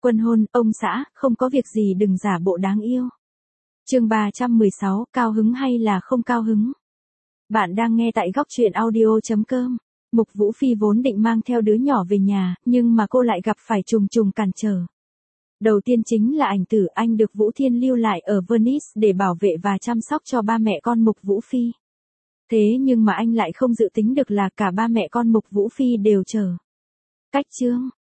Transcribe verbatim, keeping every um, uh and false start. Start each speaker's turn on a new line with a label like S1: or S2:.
S1: Quân hôn, ông xã, không có việc gì đừng giả bộ đáng yêu. Chương ba trăm mười sáu, cao hứng hay là không cao hứng? Bạn đang nghe tại góc truyện audio chấm com. Mục Vũ Phi vốn định mang theo đứa nhỏ về nhà, nhưng mà cô lại gặp phải trùng trùng cản trở. Đầu tiên chính là ảnh tử anh được Vũ Thiên lưu lại ở Venice để bảo vệ và chăm sóc cho ba mẹ con Mục Vũ Phi. Thế nhưng mà anh lại không dự tính được là cả ba mẹ con Mục Vũ Phi đều chờ. Cách chương.